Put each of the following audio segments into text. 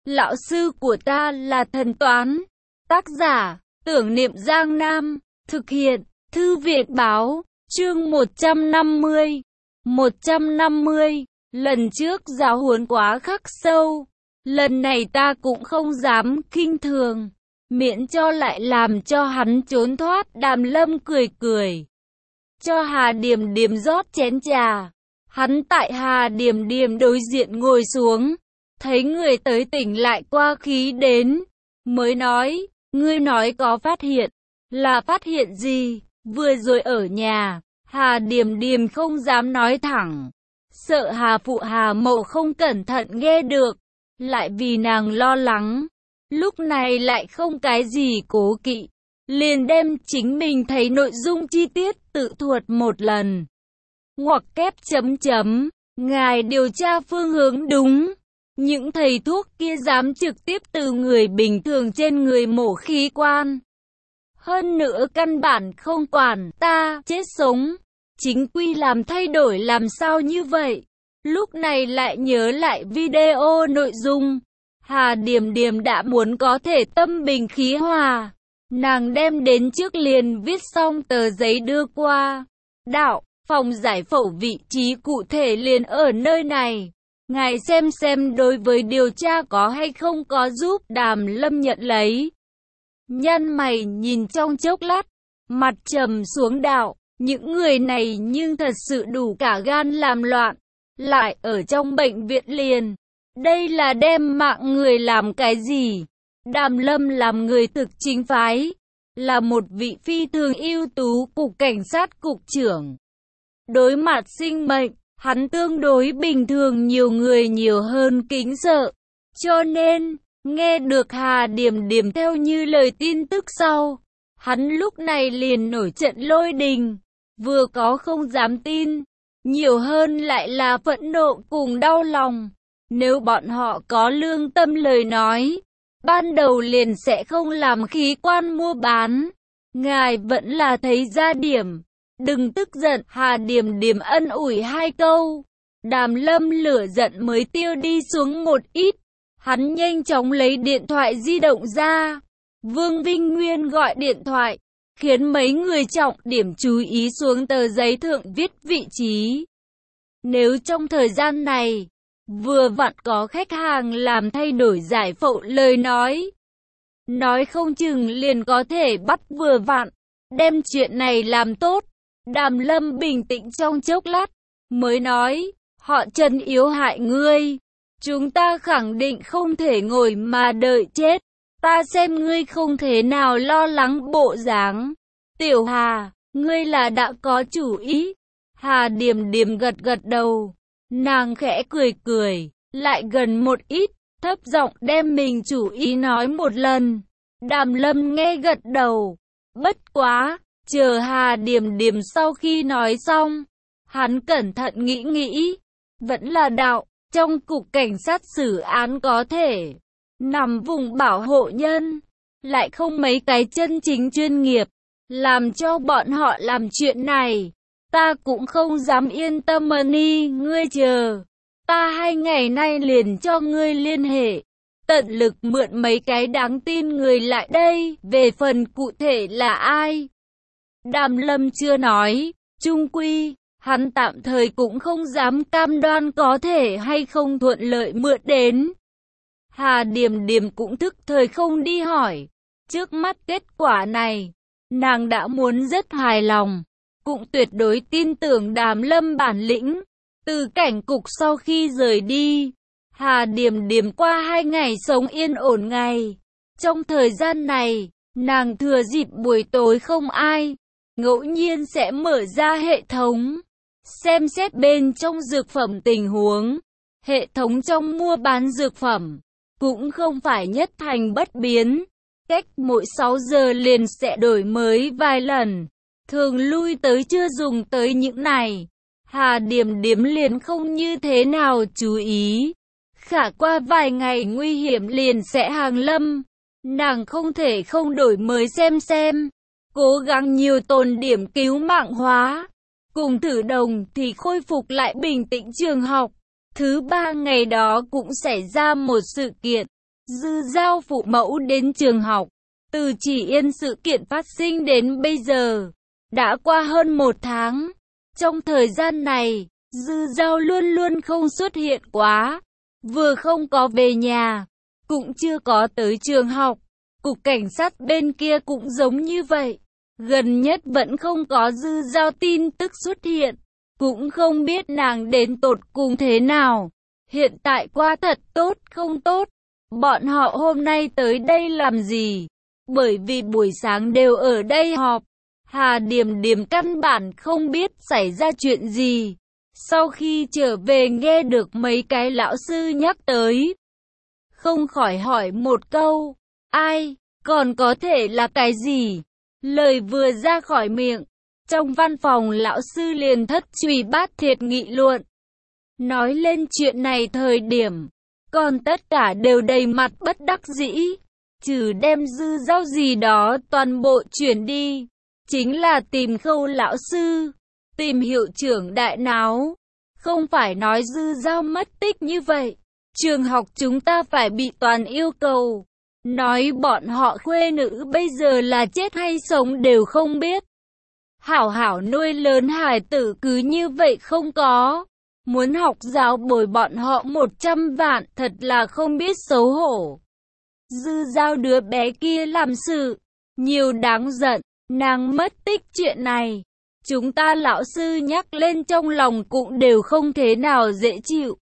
Lão sư của ta là thần toán. Tác giả, Tưởng Niệm Giang Nam. Thực hiện, Thư viện báo. Chương 150. 150. Lần trước giáo huấn quá khắc sâu. Lần này ta cũng không dám khinh thường. Miễn cho lại làm cho hắn trốn thoát. Đàm Lâm cười cười. Cho Hà Điềm Điềm rót chén trà. Hắn tại Hà Điềm Điềm đối diện ngồi xuống. Thấy người tới tỉnh lại qua khí đến. Mới nói, ngươi nói có phát hiện. Là phát hiện gì? Vừa rồi ở nhà, Hà Điềm Điềm không dám nói thẳng. Sợ Hà Phụ Hà Mậu không cẩn thận nghe được. Lại vì nàng lo lắng. Lúc này lại không cái gì cố kỵ. Liền đem chính mình thấy nội dung chi tiết tự thuật một lần. Ngoặc kép chấm chấm. Ngài điều tra phương hướng đúng. Những thầy thuốc kia dám trực tiếp từ người bình thường trên người mổ khí quan. Hơn nữa căn bản không quản ta chết sống. Chính quy làm thay đổi làm sao như vậy? Lúc này lại nhớ lại video nội dung. Hà Điềm Điềm đã muốn có thể tâm bình khí hòa. Nàng đem đến trước liền viết xong tờ giấy đưa qua. Đạo, phòng giải phẫu vị trí cụ thể liền ở nơi này. Ngài xem đối với điều tra có hay không có giúp. Đàm Lâm nhận lấy. Nhăn mày nhìn trong chốc lát. Mặt trầm xuống. Đạo, những người này nhưng thật sự đủ cả gan làm loạn. Lại ở trong bệnh viện liền. Đây là đem mạng người làm cái gì? Đàm Lâm làm người thực chính phái. Là một vị phi thường ưu tú cục cảnh sát cục trưởng. Đối mặt sinh mệnh, hắn tương đối bình thường, nhiều người nhiều hơn kính sợ. Cho nên, nghe được Hà Điềm Điềm theo như lời tin tức sau, hắn lúc này liền nổi trận lôi đình. Vừa có không dám tin, nhiều hơn lại là phẫn nộ cùng đau lòng. Nếu bọn họ có lương tâm lời nói, ban đầu liền sẽ không làm khí quan mua bán. Ngài vẫn là thấy ra điểm. Đừng tức giận. Hà Điềm Điềm ân ủi hai câu. Đàm Lâm lửa giận mới tiêu đi xuống một ít. Hắn nhanh chóng lấy điện thoại di động ra. Vương Vinh Nguyên gọi điện thoại, khiến mấy người trọng điểm chú ý xuống tờ giấy thượng viết vị trí. Nếu trong thời gian này, vừa vặn có khách hàng làm thay đổi giải phẫu lời nói không chừng liền có thể bắt vừa vặn, đem chuyện này làm tốt. Đàm Lâm bình tĩnh trong chốc lát, mới nói, họ Trần yếu hại ngươi. Chúng ta khẳng định không thể ngồi mà đợi chết. Ta xem ngươi không thể nào lo lắng bộ dáng. Tiểu Hà, ngươi là đã có chủ ý. Hà Điềm Điềm gật gật đầu. Nàng khẽ cười cười, lại gần một ít, thấp giọng đem mình chủ ý nói một lần. Đàm Lâm nghe gật đầu. Bất quá, chờ Hà Điềm Điềm sau khi nói xong, hắn cẩn thận nghĩ, vẫn là đạo, trong cục cảnh sát xử án có thể nằm vùng bảo hộ nhân, lại không mấy cái chân chính chuyên nghiệp, làm cho bọn họ làm chuyện này. Ta cũng không dám yên tâm ni, ngươi chờ. Ta 2 ngày nay liền cho ngươi liên hệ. Tận lực mượn mấy cái đáng tin người lại đây. Về phần cụ thể là ai? Đàm Lâm chưa nói. Chung quy, hắn tạm thời cũng không dám cam đoan có thể hay không thuận lợi mượn đến. Hà Điềm Điềm cũng thức thời không đi hỏi. Trước mắt kết quả này, nàng đã muốn rất hài lòng. Cũng tuyệt đối tin tưởng Đàm Lâm bản lĩnh. Từ cảnh cục sau khi rời đi, Hà Điềm Điềm qua 2 ngày sống yên ổn ngày. Trong thời gian này, nàng thừa dịp buổi tối không ai, ngẫu nhiên sẽ mở ra hệ thống, xem xét bên trong dược phẩm tình huống. Hệ thống trong mua bán dược phẩm cũng không phải nhất thành bất biến, cách mỗi 6 giờ liền sẽ đổi mới vài lần. Thường lui tới chưa dùng tới những này, Hà Điềm Điềm liền không như thế nào chú ý. Khả qua vài ngày nguy hiểm liền sẽ hàng lâm, nàng không thể không đổi mới xem. Cố gắng nhiều tồn điểm cứu mạng hóa. Cùng thử đồng thì khôi phục lại bình tĩnh trường học. Thứ 3 ngày đó cũng xảy ra một sự kiện. Dư Giao phụ mẫu đến trường học. Từ Chỉ Yên sự kiện phát sinh đến bây giờ, đã qua hơn 1 tháng. Trong thời gian này, Dư Giao luôn luôn không xuất hiện quá. Vừa không có về nhà, cũng chưa có tới trường học. Cục cảnh sát bên kia cũng giống như vậy. Gần nhất vẫn không có Dư Giao tin tức xuất hiện. Cũng không biết nàng đến tột cùng thế nào. Hiện tại qua thật tốt không tốt. Bọn họ hôm nay tới đây làm gì? Bởi vì buổi sáng đều ở đây họp. Hà Điềm Điềm căn bản không biết xảy ra chuyện gì. Sau khi trở về nghe được mấy cái lão sư nhắc tới, không khỏi hỏi một câu, ai, còn có thể là cái gì? Lời vừa ra khỏi miệng, trong văn phòng lão sư liền thất truy bát thiệt nghị luận. Nói lên chuyện này thời điểm, còn tất cả đều đầy mặt bất đắc dĩ, trừ đem Dư Giao gì đó toàn bộ chuyển đi, chính là tìm Khâu lão sư, tìm hiệu trưởng đại náo. Không phải nói Dư Giao mất tích như vậy, trường học chúng ta phải bị toàn yêu cầu. Nói bọn họ khuê nữ bây giờ là chết hay sống đều không biết. Hảo hảo nuôi lớn hài tử cứ như vậy không có. Muốn học giáo bồi bọn họ 100 vạn thật là không biết xấu hổ. Dư Giao đứa bé kia làm sự, nhiều đáng giận, nàng mất tích chuyện này. Chúng ta lão sư nhắc lên trong lòng cũng đều không thế nào dễ chịu.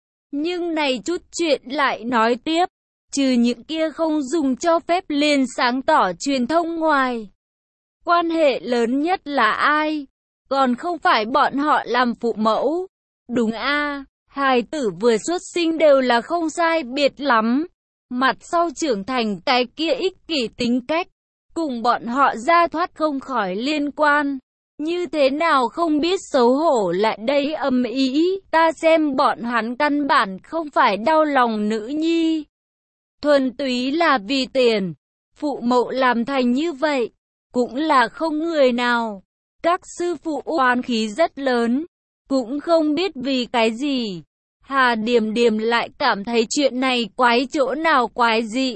Nhưng này chút chuyện lại nói tiếp, trừ những kia không dùng cho phép liền sáng tỏ truyền thông ngoài. Quan hệ lớn nhất là ai? Còn không phải bọn họ làm phụ mẫu. Đúng a, hài tử vừa xuất sinh đều là không sai biệt lắm. Mặt sau trưởng thành cái kia ích kỷ tính cách, cùng bọn họ ra thoát không khỏi liên quan. Như thế nào không biết xấu hổ lại đây ầm ĩ, ta xem bọn hắn căn bản không phải đau lòng nữ nhi. Thuần túy là vì tiền, phụ mẫu làm thành như vậy, cũng là không người nào. Các sư phụ oán khí rất lớn, cũng không biết vì cái gì. Hà Điềm Điềm lại cảm thấy chuyện này quái chỗ nào quái dị.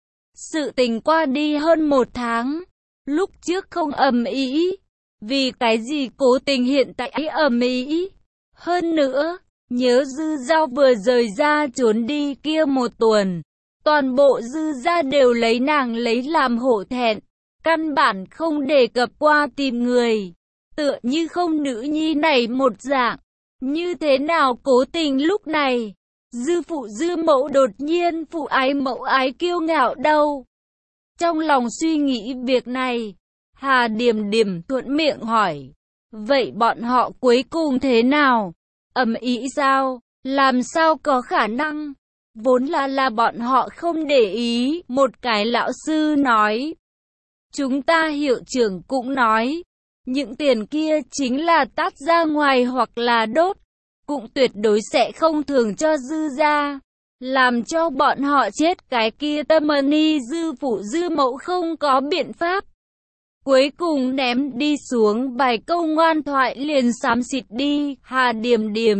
Sự tình qua đi hơn 1 tháng, lúc trước không ầm ĩ, vì cái gì cố tình hiện tại ầm ĩ. Hơn nữa, nhớ Dư Giao vừa rời ra trốn đi kia 1 tuần, toàn bộ Dư gia đều lấy nàng lấy làm hổ thẹn, căn bản không đề cập qua tìm người, tựa như không nữ nhi này một dạng. Như thế nào cố tình lúc này, Dư phụ Dư mẫu đột nhiên phụ ái mẫu ái kiêu ngạo đâu? Trong lòng suy nghĩ việc này, Hà Điềm Điềm thuận miệng hỏi, vậy bọn họ cuối cùng thế nào? Ầm ĩ sao? Làm sao có khả năng? Vốn là bọn họ không để ý, một cái lão sư nói. Chúng ta hiệu trưởng cũng nói, những tiền kia chính là tát ra ngoài hoặc là đốt, cũng tuyệt đối sẽ không thường cho Dư gia, làm cho bọn họ chết cái kia tâm ni Dư phụ Dư mẫu không có biện pháp. Cuối cùng ném đi xuống vài câu ngoan thoại liền xám xịt đi, Hà Điềm Điềm.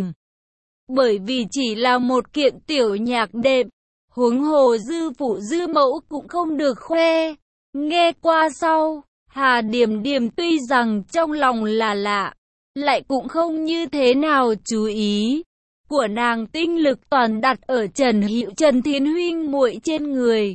Bởi vì chỉ là một kiện tiểu nhạc đệm, huống hồ Dư phụ Dư mẫu cũng không được khoe. Nghe qua sau, Hà Điềm Điềm tuy rằng trong lòng là lạ, lại cũng không như thế nào chú ý. Của nàng tinh lực toàn đặt ở Trần Hữu Trần Thiến huynh muội trên người.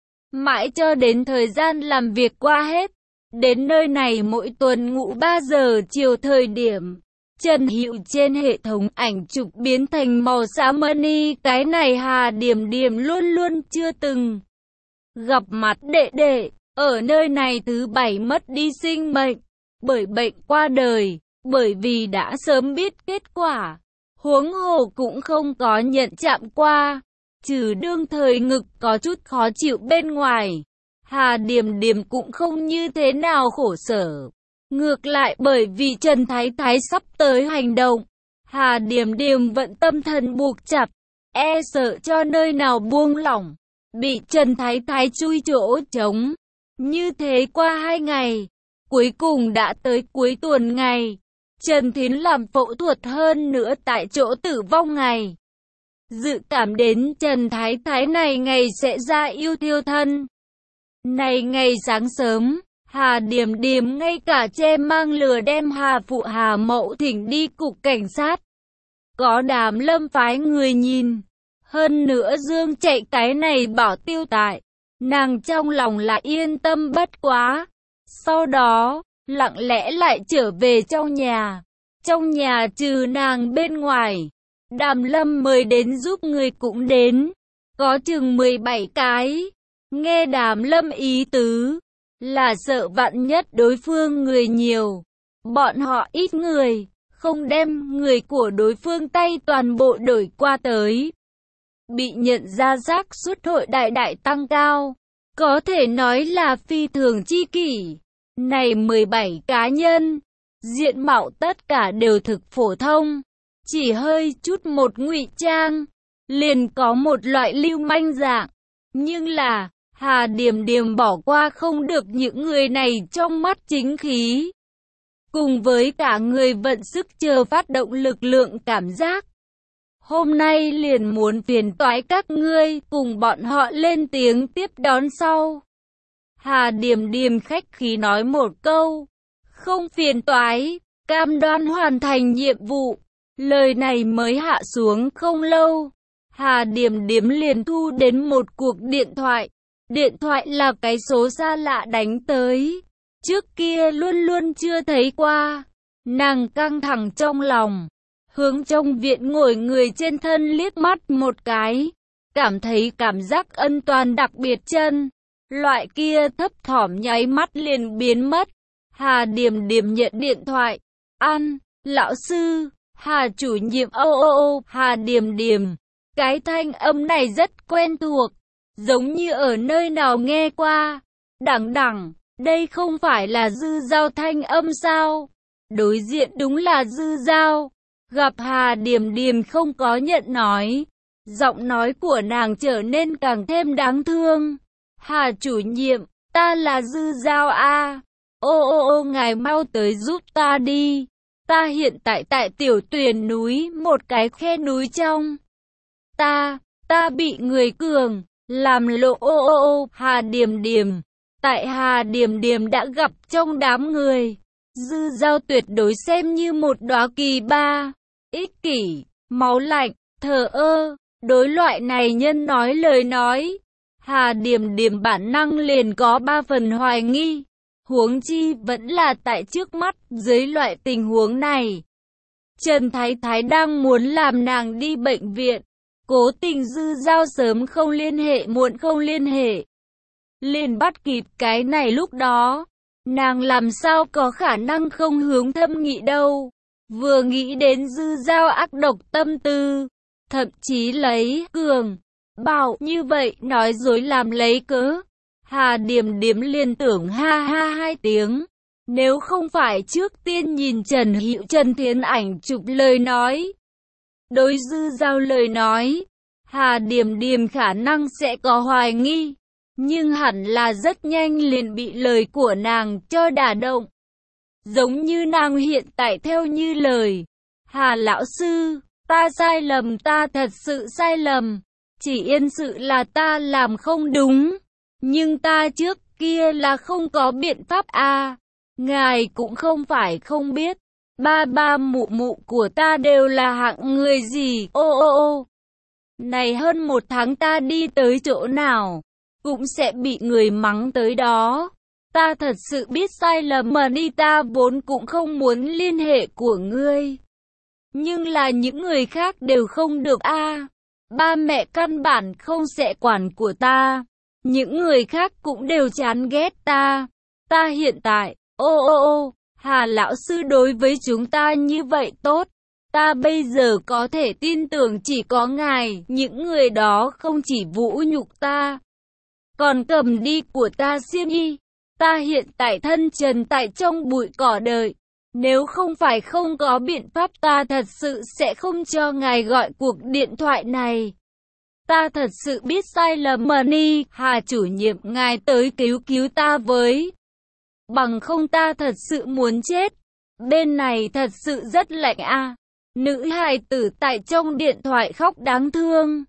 Mãi cho đến thời gian làm việc qua hết, đến nơi này mỗi tuần ngủ 3 giờ chiều thời điểm, Trần Hữu trên hệ thống ảnh chụp biến thành màu xám money, cái này Hà Điềm Điềm luôn luôn chưa từng gặp mặt đệ đệ. Ở nơi này thứ 7 mất đi sinh mệnh, bởi bệnh qua đời, bởi vì đã sớm biết kết quả, huống hồ cũng không có nhận chạm qua, trừ đương thời ngực có chút khó chịu bên ngoài. Hà Điềm Điềm cũng không như thế nào khổ sở. Ngược lại bởi vì Trần Thái Thái sắp tới hành động, Hà Điềm Điềm vẫn tâm thần buộc chặt, e sợ cho nơi nào buông lỏng, bị Trần Thái Thái chui chỗ trống. Như thế qua 2 ngày, cuối cùng đã tới cuối tuần ngày, Trần Thiến làm phẫu thuật hơn nữa tại chỗ tử vong ngày. Dự cảm đến Trần Thái Thái này ngày sẽ ra yêu thiêu thân. Này ngày sáng sớm, Hà Điềm Điềm ngay cả che mang lừa đem Hà Phụ Hà Mậu thỉnh đi cục cảnh sát. Có Đàm Lâm phái người nhìn. Hơn nữa Dương chạy cái này bảo tiêu tại. Nàng trong lòng lại yên tâm bất quá. Sau đó, lặng lẽ lại trở về trong nhà. Trong nhà trừ nàng bên ngoài, Đàm Lâm mời đến giúp người cũng đến. Có chừng 17 cái. Nghe Đàm Lâm ý tứ, là sợ vạn nhất đối phương người nhiều. Bọn họ ít người, không đem người của đối phương tay toàn bộ đổi qua tới. Bị nhận ra xác suất hội đại đại tăng cao. Có thể nói là phi thường chi kỷ. Này 17 cá nhân, diện mạo tất cả đều thực phổ thông. Chỉ hơi chút một ngụy trang, liền có một loại lưu manh dạng. Nhưng là, Hà Điềm Điềm bỏ qua không được những người này trong mắt chính khí. Cùng với cả người vận sức chờ phát động lực lượng cảm giác. Hôm nay liền muốn phiền toái các ngươi cùng bọn họ lên tiếng tiếp đón sau. Hà Điềm Điềm khách khí nói một câu. Không phiền toái, cam đoan hoàn thành nhiệm vụ. Lời này mới hạ xuống không lâu. Hà Điềm Điềm liền thu đến một cuộc điện thoại. Điện thoại là cái số xa lạ đánh tới. Trước kia luôn luôn chưa thấy qua. Nàng căng thẳng trong lòng. Hướng trong viện ngồi người trên thân liếc mắt một cái. Cảm thấy cảm giác ân toàn đặc biệt chân. Loại kia thấp thỏm nháy mắt liền biến mất. Hà Điềm Điềm nhận điện thoại. Lão sư, Hà chủ nhiệm Hà Điềm Điềm. Cái thanh âm này rất quen thuộc. Giống như ở nơi nào nghe qua. Đẳng, đây không phải là Dư Giao thanh âm sao? Đối diện đúng là Dư Giao. Gặp Hà Điềm Điềm không có nhận nói. Giọng nói của nàng trở nên càng thêm đáng thương. Hà chủ nhiệm, ta là Dư Giao a. Ngài mau tới giúp ta đi. Ta hiện tại tại Tiểu Tuyền núi, một cái khe núi trong. Ta bị người cường làm lộ Hà Điềm Điềm. Tại Hà Điềm Điềm đã gặp trong đám người. Dư Giao tuyệt đối xem như một đóa kỳ ba. Ích kỷ, máu lạnh, thờ ơ. Đối loại này nhân nói lời nói. Hà Điềm Điềm bản năng liền có 3 phần hoài nghi. Huống chi vẫn là tại trước mắt, dưới loại tình huống này. Trần Thái Thái đang muốn làm nàng đi bệnh viện. Cố tình Dư Giao sớm không liên hệ muộn không liên hệ. Liền bắt kịp cái này lúc đó. Nàng làm sao có khả năng không hướng thâm nghị đâu. Vừa nghĩ đến Dư Giao ác độc tâm tư. Thậm chí lấy cường, bảo như vậy nói dối làm lấy cớ. Hà Điềm Điềm liên tưởng ha ha 2 tiếng. Nếu không phải trước tiên nhìn Trần Hữu Trần Thiến ảnh chụp lời nói. Đối Dư Giao lời nói, Hà Điềm Điềm khả năng sẽ có hoài nghi. Nhưng hẳn là rất nhanh liền bị lời của nàng cho đả động. Giống như nàng hiện tại theo như lời. Hà lão sư, ta sai lầm, ta thật sự sai lầm. Chỉ yên sự là ta làm không đúng. Nhưng ta trước kia là không có biện pháp a. Ngài cũng không phải không biết. Ba mụ mụ của ta đều là hạng người gì. Này hơn 1 tháng ta đi tới chỗ nào, cũng sẽ bị người mắng tới đó. Ta thật sự biết sai lầm mà đi, ta vốn cũng không muốn liên hệ của ngươi. Nhưng là những người khác đều không được a. Ba mẹ căn bản không sẽ quản của ta. Những người khác cũng đều chán ghét ta. Ta hiện tại, Hà lão sư đối với chúng ta như vậy tốt. Ta bây giờ có thể tin tưởng chỉ có ngài. Những người đó không chỉ vũ nhục ta, còn cầm đi của ta xiêm y. Ta hiện tại thân trần tại trong bụi cỏ đời. Nếu không phải không có biện pháp, ta thật sự sẽ không cho ngài gọi cuộc điện thoại này. Ta thật sự biết sai lầm mà ni. Hà chủ nhiệm, ngài tới cứu ta với. Bằng không ta thật sự muốn chết. Bên này thật sự rất lạnh a. Nữ hài tử tại trong điện thoại khóc đáng thương.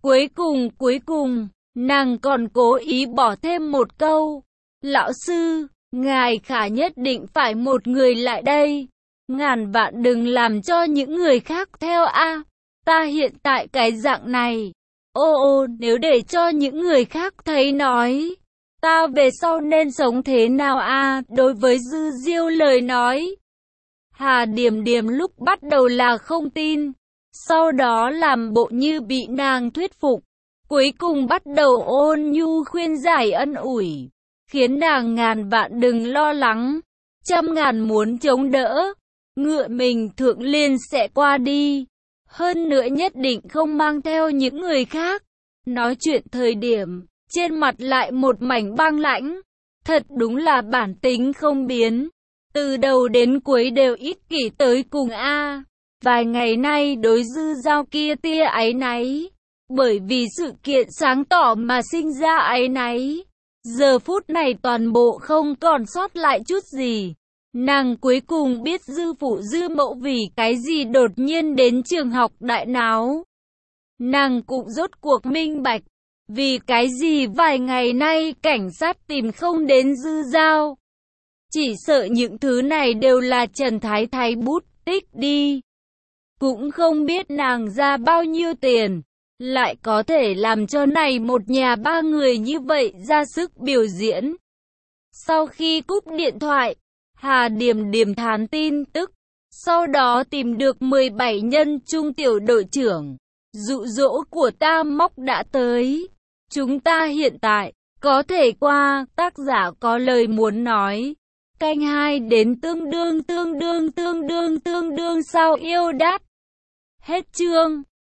Cuối cùng, nàng còn cố ý bỏ thêm một câu. Lão sư, ngài khả nhất định phải một người lại đây. Ngàn vạn đừng làm cho những người khác theo a. Ta hiện tại cái dạng này. Ô nếu để cho những người khác thấy nói, ta về sau nên sống thế nào a? Đối với Dư Diêu lời nói, Hà Điềm Điềm lúc bắt đầu là không tin, sau đó làm bộ như bị nàng thuyết phục, cuối cùng bắt đầu ôn nhu khuyên giải ân ủi, khiến nàng ngàn vạn đừng lo lắng, trăm ngàn muốn chống đỡ, ngựa mình thượng liên sẽ qua đi, hơn nữa nhất định không mang theo những người khác. Nói chuyện thời điểm, trên mặt lại một mảnh băng lãnh, thật đúng là bản tính không biến. Từ đầu đến cuối đều ích kỷ tới cùng a. Vài ngày nay đối Dư Giao kia tia áy náy, bởi vì sự kiện sáng tỏ mà sinh ra áy náy. Giờ phút này toàn bộ không còn sót lại chút gì. Nàng cuối cùng biết Dư phụ Dư mẫu vì cái gì đột nhiên đến trường học đại náo. Nàng cũng rốt cuộc minh bạch, vì cái gì vài ngày nay cảnh sát tìm không đến Dư Giao. Chỉ sợ những thứ này đều là Trần Thái Thái bút tích đi. Cũng không biết nàng ra bao nhiêu tiền, lại có thể làm cho này một nhà ba người như vậy ra sức biểu diễn. Sau khi cúp điện thoại, Hà Điềm Điềm thán tin tức, sau đó tìm được 17 nhân trung tiểu đội trưởng. Dụ dỗ của ta móc đã tới. Chúng ta hiện tại có thể qua, tác giả có lời muốn nói. Canh 2 đến tương đương sao yêu đát. Hết chương.